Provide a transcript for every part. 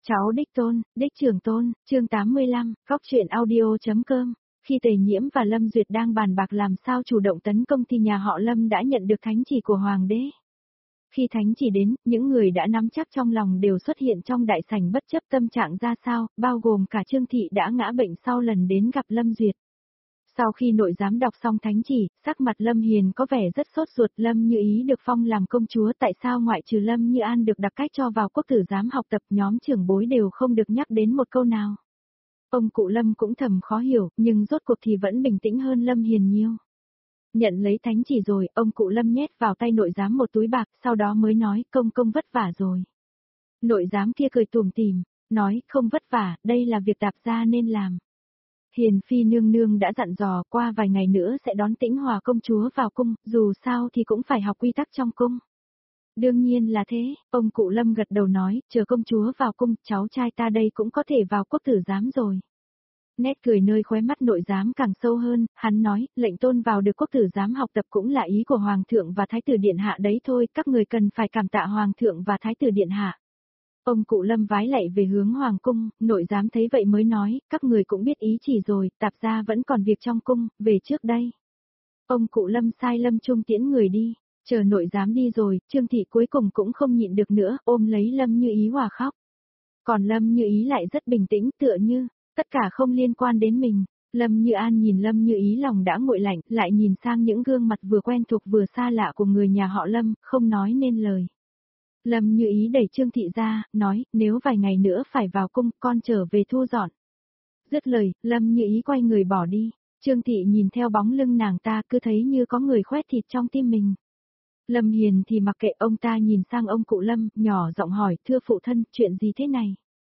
Cháu đích tôn, đích trưởng tôn, chương 85, góc truyện audio.com. Khi Tề Nhiễm và Lâm Duyệt đang bàn bạc làm sao chủ động tấn công thì nhà họ Lâm đã nhận được thánh chỉ của Hoàng đế. Khi thánh chỉ đến, những người đã nắm chắc trong lòng đều xuất hiện trong đại sảnh bất chấp tâm trạng ra sao, bao gồm cả Trương Thị đã ngã bệnh sau lần đến gặp Lâm Duyệt. Sau khi nội giám đọc xong thánh chỉ, sắc mặt Lâm Hiền có vẻ rất sốt ruột. Lâm Như Ý được phong làm công chúa, tại sao ngoại trừ Lâm Như An được đặc cách cho vào quốc tử giám học tập, nhóm trưởng bối đều không được nhắc đến một câu nào. Ông cụ Lâm cũng thầm khó hiểu, nhưng rốt cuộc thì vẫn bình tĩnh hơn Lâm Hiền nhiều. Nhận lấy thánh chỉ rồi, ông cụ Lâm nhét vào tay nội giám một túi bạc, sau đó mới nói, công công vất vả rồi. Nội giám kia cười tủm tỉm, nói, không vất vả, đây là việc Tạp gia nên làm. Hiền phi nương nương đã dặn dò, qua vài ngày nữa sẽ đón Tĩnh Hòa công chúa vào cung, dù sao thì cũng phải học quy tắc trong cung. Đương nhiên là thế, ông cụ Lâm gật đầu nói, chờ công chúa vào cung, cháu trai ta đây cũng có thể vào quốc tử giám rồi. Nét cười nơi khóe mắt nội giám càng sâu hơn, hắn nói, lệnh tôn vào được quốc tử giám học tập cũng là ý của Hoàng thượng và Thái tử Điện Hạ đấy thôi, các người cần phải cảm tạ Hoàng thượng và Thái tử Điện Hạ. Ông cụ Lâm vái lạy về hướng Hoàng cung, nội giám thấy vậy mới nói, các người cũng biết ý chỉ rồi, Tạp gia vẫn còn việc trong cung, về trước đây. Ông cụ Lâm sai Lâm Trung tiễn người đi, chờ nội giám đi rồi, Trương Thị cuối cùng cũng không nhịn được nữa, ôm lấy Lâm Như Ý hòa khóc. Còn Lâm Như Ý lại rất bình tĩnh, tựa như, tất cả không liên quan đến mình. Lâm Như An nhìn Lâm Như Ý lòng đã nguội lạnh, lại nhìn sang những gương mặt vừa quen thuộc vừa xa lạ của người nhà họ Lâm, không nói nên lời. Lâm Như Ý đẩy Trương Thị ra, nói, nếu vài ngày nữa phải vào cung, con trở về thu dọn. Dứt lời, Lâm Như Ý quay người bỏ đi. Trương Thị nhìn theo bóng lưng nàng ta, cứ thấy như có người khoét thịt trong tim mình. Lâm Hiền thì mặc kệ, ông ta nhìn sang ông cụ Lâm, nhỏ giọng hỏi, thưa phụ thân, chuyện gì thế này?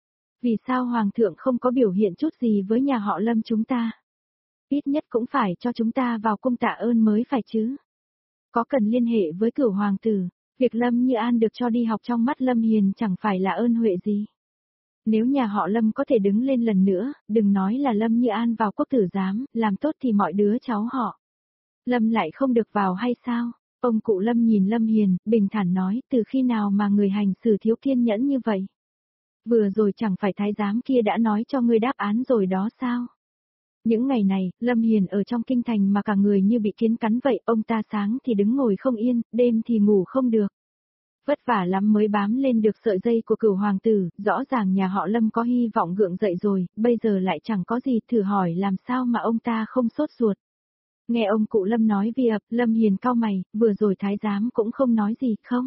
Vì sao Hoàng thượng không có biểu hiện chút gì với nhà họ Lâm chúng ta? Ít nhất cũng phải cho chúng ta vào cung tạ ơn mới phải chứ. Có cần liên hệ với Cửu hoàng tử? Việc Lâm Như An được cho đi học trong mắt Lâm Hiền chẳng phải là ơn huệ gì. Nếu nhà họ Lâm có thể đứng lên lần nữa, đừng nói là Lâm Như An vào quốc tử giám, làm tốt thì mọi đứa cháu họ. Lâm lại không được vào hay sao? Ông cụ Lâm nhìn Lâm Hiền, bình thản nói, từ khi nào mà người hành xử thiếu kiên nhẫn như vậy? Vừa rồi chẳng phải thái giám kia đã nói cho ngươi đáp án rồi đó sao? Những ngày này, Lâm Hiền ở trong kinh thành mà cả người như bị kiến cắn vậy, ông ta sáng thì đứng ngồi không yên, đêm thì ngủ không được. Vất vả lắm mới bám lên được sợi dây của Cửu hoàng tử, rõ ràng nhà họ Lâm có hy vọng gượng dậy rồi, bây giờ lại chẳng có gì, thử hỏi làm sao mà ông ta không sốt ruột. Nghe ông cụ Lâm nói vi ập, Lâm Hiền cau mày, vừa rồi thái giám cũng không nói gì không?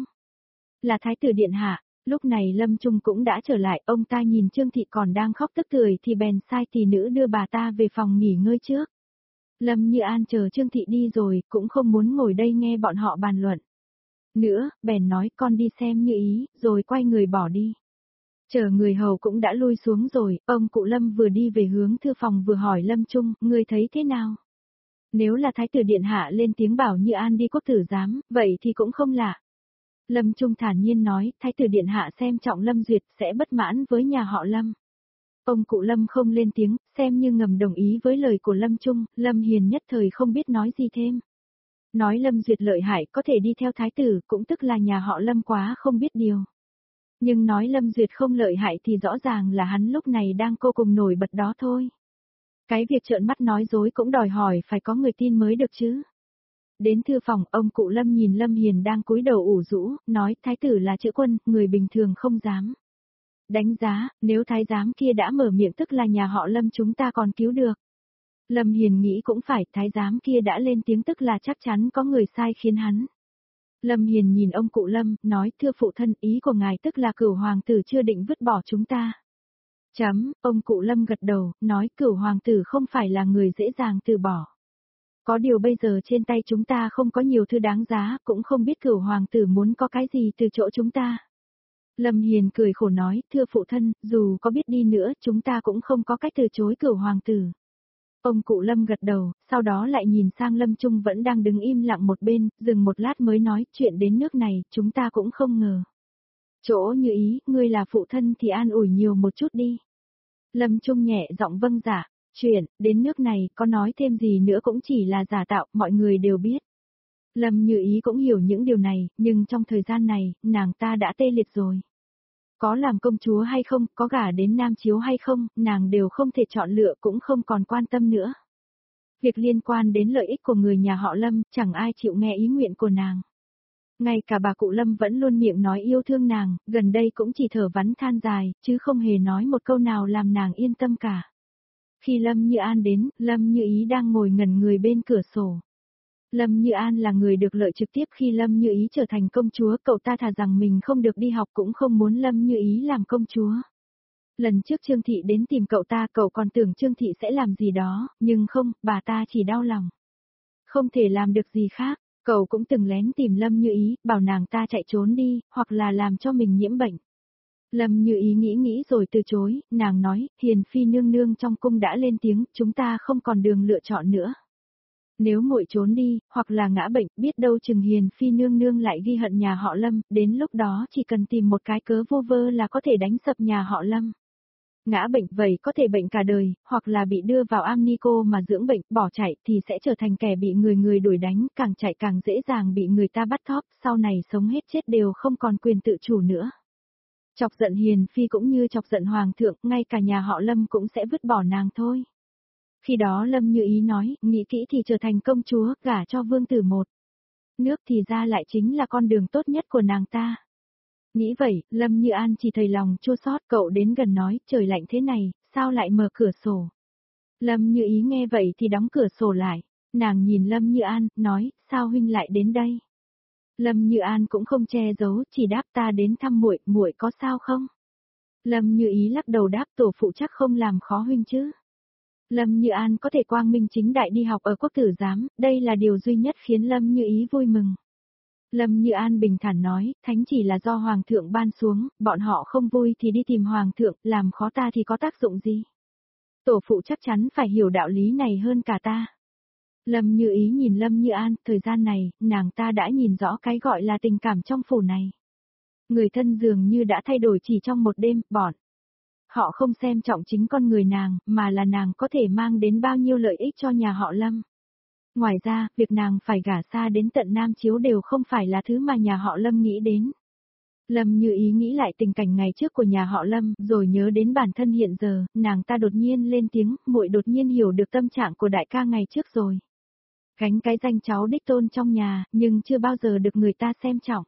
Là Thái tử Điện Hạ. Lúc này Lâm Trung cũng đã trở lại, ông ta nhìn Trương Thị còn đang khóc tức tưởi thì bèn sai tỷ nữ đưa bà ta về phòng nghỉ ngơi trước. Lâm Như An chờ Trương Thị đi rồi, cũng không muốn ngồi đây nghe bọn họ bàn luận. Nữa, bèn nói con đi xem Như Ý, rồi quay người bỏ đi. Chờ người hầu cũng đã lui xuống rồi, ông cụ Lâm vừa đi về hướng thư phòng vừa hỏi Lâm Trung, ngươi thấy thế nào? Nếu là Thái tử Điện Hạ lên tiếng bảo Như An đi quốc tử giám, vậy thì cũng không lạ. Lâm Trung thản nhiên nói, Thái tử Điện Hạ xem trọng Lâm Duyệt sẽ bất mãn với nhà họ Lâm. Ông cụ Lâm không lên tiếng, xem như ngầm đồng ý với lời của Lâm Trung, Lâm Hiền nhất thời không biết nói gì thêm. Nói Lâm Duyệt lợi hại có thể đi theo thái tử, cũng tức là nhà họ Lâm quá không biết điều. Nhưng nói Lâm Duyệt không lợi hại thì rõ ràng là hắn lúc này đang vô cùng nổi bật đó thôi. Cái việc trợn mắt nói dối cũng đòi hỏi phải có người tin mới được chứ. Đến thư phòng, ông cụ Lâm nhìn Lâm Hiền đang cúi đầu ủ rũ, nói thái tử là chữ quân, người bình thường không dám. Đánh giá, nếu thái giám kia đã mở miệng tức là nhà họ Lâm chúng ta còn cứu được. Lâm Hiền nghĩ cũng phải, thái giám kia đã lên tiếng tức là chắc chắn có người sai khiến hắn. Lâm Hiền nhìn ông cụ Lâm, nói thưa phụ thân, ý của ngài tức là Cửu hoàng tử chưa định vứt bỏ chúng ta. Ông cụ Lâm gật đầu, nói Cửu hoàng tử không phải là người dễ dàng từ bỏ. Có điều bây giờ trên tay chúng ta không có nhiều thứ đáng giá, cũng không biết Cửu hoàng tử muốn có cái gì từ chỗ chúng ta. Lâm Hiền cười khổ nói, thưa phụ thân, dù có biết đi nữa, chúng ta cũng không có cách từ chối Cửu hoàng tử. Ông cụ Lâm gật đầu, sau đó lại nhìn sang Lâm Trung vẫn đang đứng im lặng một bên, dừng một lát mới nói, chuyện đến nước này, chúng ta cũng không ngờ. Chỗ Như Ý, ngươi là phụ thân thì an ủi nhiều một chút đi. Lâm Trung nhẹ giọng vâng dạ. Chuyện, đến nước này, có nói thêm gì nữa cũng chỉ là giả tạo, mọi người đều biết. Lâm Như Ý cũng hiểu những điều này, nhưng trong thời gian này, nàng ta đã tê liệt rồi. Có làm công chúa hay không, có gả đến Nam Chiếu hay không, nàng đều không thể chọn lựa cũng không còn quan tâm nữa. Việc liên quan đến lợi ích của người nhà họ Lâm, chẳng ai chịu nghe ý nguyện của nàng. Ngay cả bà cụ Lâm vẫn luôn miệng nói yêu thương nàng, gần đây cũng chỉ thở vắn than dài, chứ không hề nói một câu nào làm nàng yên tâm cả. Khi Lâm Như An đến, Lâm Như Ý đang ngồi ngẩn người bên cửa sổ. Lâm Như An là người được lợi trực tiếp khi Lâm Như Ý trở thành công chúa, cậu ta thà rằng mình không được đi học cũng không muốn Lâm Như Ý làm công chúa. Lần trước Trương Thị đến tìm cậu ta, cậu còn tưởng Trương Thị sẽ làm gì đó, nhưng không, bà ta chỉ đau lòng. Không thể làm được gì khác, cậu cũng từng lén tìm Lâm Như Ý, bảo nàng ta chạy trốn đi, hoặc là làm cho mình nhiễm bệnh. Lâm Như Ý nghĩ rồi từ chối, nàng nói, Hiền Phi nương nương trong cung đã lên tiếng, chúng ta không còn đường lựa chọn nữa. Nếu muội trốn đi, hoặc là ngã bệnh, biết đâu chừng Hiền Phi nương nương lại ghi hận nhà họ Lâm, đến lúc đó chỉ cần tìm một cái cớ vô vơ là có thể đánh sập nhà họ Lâm. Ngã bệnh vậy có thể bệnh cả đời, hoặc là bị đưa vào am ni cô mà dưỡng bệnh, bỏ chạy thì sẽ trở thành kẻ bị người đuổi đánh, càng chạy càng dễ dàng bị người ta bắt thóp, sau này sống hết chết đều không còn quyền tự chủ nữa. Chọc giận Hiền Phi cũng như chọc giận Hoàng thượng, ngay cả nhà họ Lâm cũng sẽ vứt bỏ nàng thôi. Khi đó Lâm Như Ý nói, nghĩ kỹ thì trở thành công chúa, gả cho vương tử một. Nước thì ra lại chính là con đường tốt nhất của nàng ta. Nghĩ vậy, Lâm Như An chỉ thấy lòng chua xót, cậu đến gần nói, trời lạnh thế này, sao lại mở cửa sổ. Lâm Như Ý nghe vậy thì đóng cửa sổ lại, nàng nhìn Lâm Như An, nói, sao huynh lại đến đây. Lâm Như An cũng không che giấu, chỉ đáp ta đến thăm muội, muội có sao không? Lâm Như Ý lắc đầu đáp tổ phụ chắc không làm khó huynh chứ. Lâm Như An có thể quang minh chính đại đi học ở quốc tử giám, đây là điều duy nhất khiến Lâm Như Ý vui mừng. Lâm Như An bình thản nói, thánh chỉ là do Hoàng thượng ban xuống, bọn họ không vui thì đi tìm Hoàng thượng, làm khó ta thì có tác dụng gì? Tổ phụ chắc chắn phải hiểu đạo lý này hơn cả ta. Lâm Như Ý nhìn Lâm Như An, thời gian này, nàng ta đã nhìn rõ cái gọi là tình cảm trong phủ này. Người thân dường như đã thay đổi chỉ trong một đêm, bọn. Họ không xem trọng chính con người nàng, mà là nàng có thể mang đến bao nhiêu lợi ích cho nhà họ Lâm. Ngoài ra, việc nàng phải gả xa đến tận Nam Chiếu đều không phải là thứ mà nhà họ Lâm nghĩ đến. Lâm Như Ý nghĩ lại tình cảnh ngày trước của nhà họ Lâm, rồi nhớ đến bản thân hiện giờ, nàng ta đột nhiên lên tiếng, muội đột nhiên hiểu được tâm trạng của đại ca ngày trước rồi. Gánh cái danh cháu đích tôn trong nhà, nhưng chưa bao giờ được người ta xem trọng.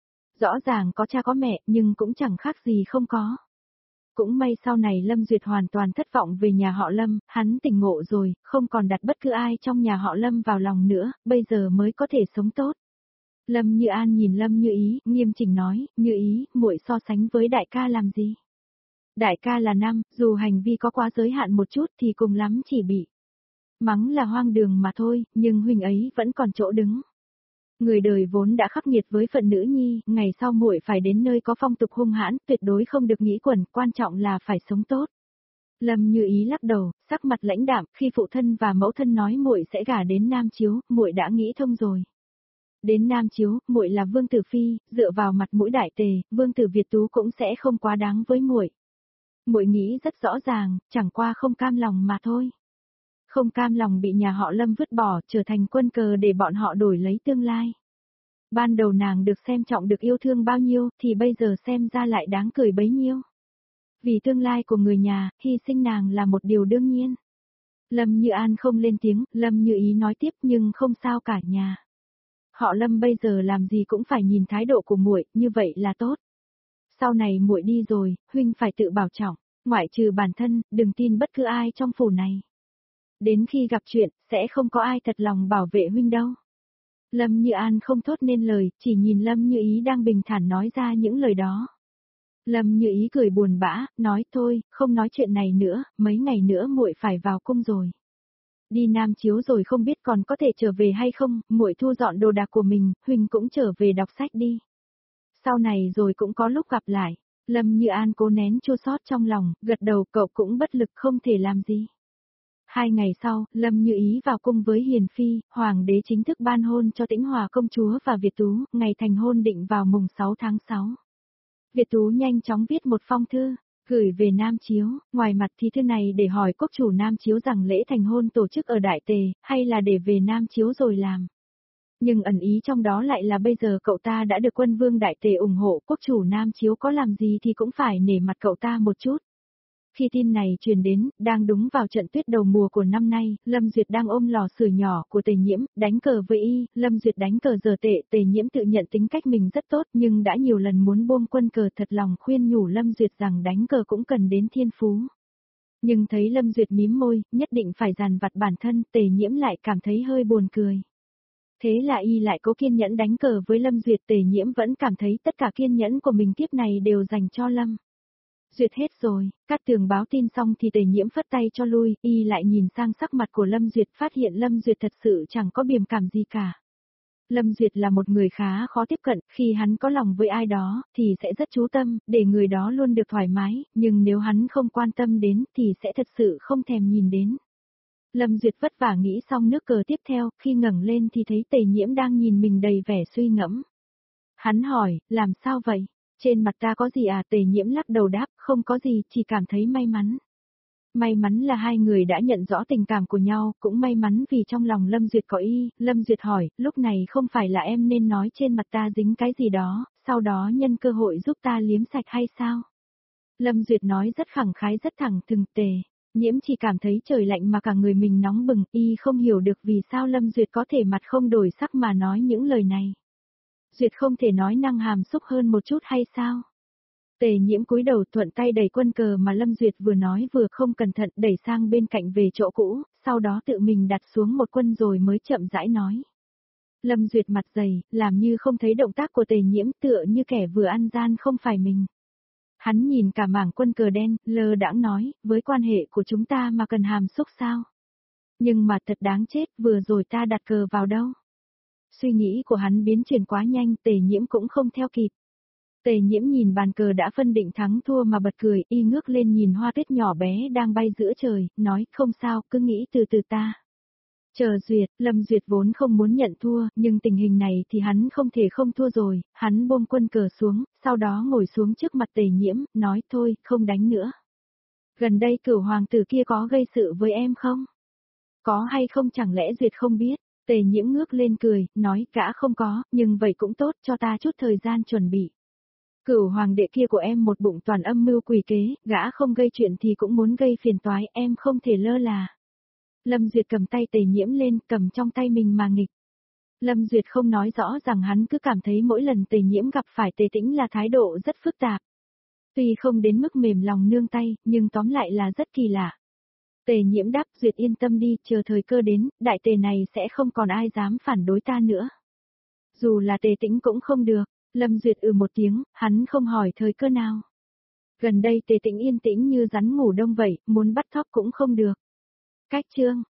Rõ ràng có cha có mẹ, nhưng cũng chẳng khác gì không có. Cũng may sau này Lâm Duyệt hoàn toàn thất vọng về nhà họ Lâm, hắn tỉnh ngộ rồi, không còn đặt bất cứ ai trong nhà họ Lâm vào lòng nữa, bây giờ mới có thể sống tốt. Lâm Như An nhìn Lâm Như Ý, nghiêm chỉnh nói, Như Ý, muội so sánh với đại ca làm gì? Đại ca là nam, dù hành vi có quá giới hạn một chút thì cùng lắm chỉ bị mắng là hoang đường mà thôi, nhưng huynh ấy vẫn còn chỗ đứng. Người đời vốn đã khắc nghiệt với phận nữ nhi, ngày sau muội phải đến nơi có phong tục hung hãn, tuyệt đối không được nghĩ quẩn, quan trọng là phải sống tốt. Lâm Như Ý lắc đầu, sắc mặt lãnh đạm, khi phụ thân và mẫu thân nói muội sẽ gả đến Nam Chiếu, muội đã nghĩ thông rồi. Đến Nam Chiếu, muội là vương tử phi, dựa vào mặt mũi đại tề, vương tử Việt Tú cũng sẽ không quá đáng với muội. Muội nghĩ rất rõ ràng, chẳng qua không cam lòng mà thôi. Không cam lòng bị nhà họ Lâm vứt bỏ, trở thành quân cờ để bọn họ đổi lấy tương lai. Ban đầu nàng được xem trọng được yêu thương bao nhiêu, thì bây giờ xem ra lại đáng cười bấy nhiêu. Vì tương lai của người nhà, hy sinh nàng là một điều đương nhiên. Lâm Như An không lên tiếng, Lâm Như Ý nói tiếp nhưng không sao cả nhà. Họ Lâm bây giờ làm gì cũng phải nhìn thái độ của muội, như vậy là tốt. Sau này muội đi rồi, huynh phải tự bảo trọng, ngoại trừ bản thân, đừng tin bất cứ ai trong phủ này. Đến khi gặp chuyện, sẽ không có ai thật lòng bảo vệ huynh đâu. Lâm Như An không thốt nên lời, chỉ nhìn Lâm Như Ý đang bình thản nói ra những lời đó. Lâm Như Ý cười buồn bã, nói thôi, không nói chuyện này nữa, mấy ngày nữa muội phải vào cung rồi. Đi Nam Chiếu rồi không biết còn có thể trở về hay không, muội thu dọn đồ đạc của mình, huynh cũng trở về đọc sách đi. Sau này rồi cũng có lúc gặp lại. Lâm Như An cố nén chua xót trong lòng, gật đầu, cậu cũng bất lực không thể làm gì. 2 ngày sau, Lâm Như Ý vào cung với Hiền Phi, Hoàng đế chính thức ban hôn cho Tĩnh Hòa công chúa và Việt Tú, ngày thành hôn định vào mùng 6 tháng 6. Việt Tú nhanh chóng viết một phong thư, gửi về Nam Chiếu, ngoài mặt thì thư này để hỏi quốc chủ Nam Chiếu rằng lễ thành hôn tổ chức ở Đại Tề, hay là để về Nam Chiếu rồi làm. Nhưng ẩn ý trong đó lại là bây giờ cậu ta đã được quân vương đại tề ủng hộ, quốc chủ Nam Chiếu có làm gì thì cũng phải nể mặt cậu ta một chút. Khi tin này truyền đến, đang đúng vào trận tuyết đầu mùa của năm nay, Lâm Duyệt đang ôm lò sưởi nhỏ của Tề Nhiễm, đánh cờ với y, Lâm Duyệt đánh cờ giờ tệ, Tề Nhiễm tự nhận tính cách mình rất tốt nhưng đã nhiều lần muốn buông quân cờ, thật lòng khuyên nhủ Lâm Duyệt rằng đánh cờ cũng cần đến thiên phú. Nhưng thấy Lâm Duyệt mím môi, nhất định phải dằn vặt bản thân, Tề Nhiễm lại cảm thấy hơi buồn cười. Thế là y lại cố kiên nhẫn đánh cờ với Lâm Duyệt, Tề Nhiễm vẫn cảm thấy tất cả kiên nhẫn của mình kiếp này đều dành cho Lâm Duyệt hết rồi. Cát Tường báo tin xong thì Tề Nhiễm phất tay cho lui, y lại nhìn sang sắc mặt của Lâm Duyệt, phát hiện Lâm Duyệt thật sự chẳng có biềm cảm gì cả. Lâm Duyệt là một người khá khó tiếp cận, khi hắn có lòng với ai đó, thì sẽ rất chú tâm, để người đó luôn được thoải mái, nhưng nếu hắn không quan tâm đến, thì sẽ thật sự không thèm nhìn đến. Lâm Duyệt vất vả nghĩ xong nước cờ tiếp theo, khi ngẩng lên thì thấy Tề Nhiễm đang nhìn mình đầy vẻ suy ngẫm. Hắn hỏi, làm sao vậy? Trên mặt ta có gì à? Tề Nhiễm lắc đầu đáp, không có gì, chỉ cảm thấy may mắn. May mắn là hai người đã nhận rõ tình cảm của nhau, cũng may mắn vì trong lòng Lâm Duyệt có y. Lâm Duyệt hỏi, lúc này không phải là em nên nói trên mặt ta dính cái gì đó, sau đó nhân cơ hội giúp ta liếm sạch hay sao? Lâm Duyệt nói rất khẳng khái rất thẳng thừng. Tề Nhiễm chỉ cảm thấy trời lạnh mà cả người mình nóng bừng, y không hiểu được vì sao Lâm Duyệt có thể mặt không đổi sắc mà nói những lời này. Duyệt không thể nói năng hàm xúc hơn một chút hay sao? Tề Nhiễm cúi đầu thuận tay đẩy quân cờ mà Lâm Duyệt vừa nói vừa không cẩn thận đẩy sang bên cạnh về chỗ cũ, sau đó tự mình đặt xuống một quân rồi mới chậm rãi nói. Lâm Duyệt mặt dày, làm như không thấy động tác của Tề Nhiễm, tựa như kẻ vừa ăn gian không phải mình. Hắn nhìn cả mảng quân cờ đen, lơ đãng nói, với quan hệ của chúng ta mà cần hàm xúc sao? Nhưng mà thật đáng chết, vừa rồi ta đặt cờ vào đâu? Suy nghĩ của hắn biến chuyển quá nhanh, Tề Nhiễm cũng không theo kịp. Tề Nhiễm nhìn bàn cờ đã phân định thắng thua mà bật cười, y ngước lên nhìn hoa tuyết nhỏ bé đang bay giữa trời, nói, không sao, cứ nghĩ từ từ ta. Chờ Duyệt, Lâm Duyệt vốn không muốn nhận thua, nhưng tình hình này thì hắn không thể không thua rồi, hắn buông quân cờ xuống, sau đó ngồi xuống trước mặt Tề Nhiễm, nói thôi, không đánh nữa. Gần đây Cửu hoàng tử kia có gây sự với em không? Có hay không chẳng lẽ Duyệt không biết? Tề Nhiễm ngước lên cười, nói, gã không có, nhưng vậy cũng tốt, cho ta chút thời gian chuẩn bị. Cửu hoàng đệ kia của em một bụng toàn âm mưu quỷ kế, gã không gây chuyện thì cũng muốn gây phiền toái, em không thể lơ là. Lâm Duyệt cầm tay Tề Nhiễm lên, cầm trong tay mình mà nghịch. Lâm Duyệt không nói rõ rằng hắn cứ cảm thấy mỗi lần Tề Nhiễm gặp phải Tề Tĩnh là thái độ rất phức tạp. Tuy không đến mức mềm lòng nương tay, nhưng tóm lại là rất kỳ lạ. Tề Nhiễm đáp, Duyệt yên tâm đi, chờ thời cơ đến, đại tề này sẽ không còn ai dám phản đối ta nữa. Dù là Tề Tĩnh cũng không được. Lâm Duyệt một tiếng, hắn không hỏi thời cơ nào. Gần đây Tề Tĩnh yên tĩnh như rắn ngủ đông vậy, muốn bắt thóp cũng không được. Cách chương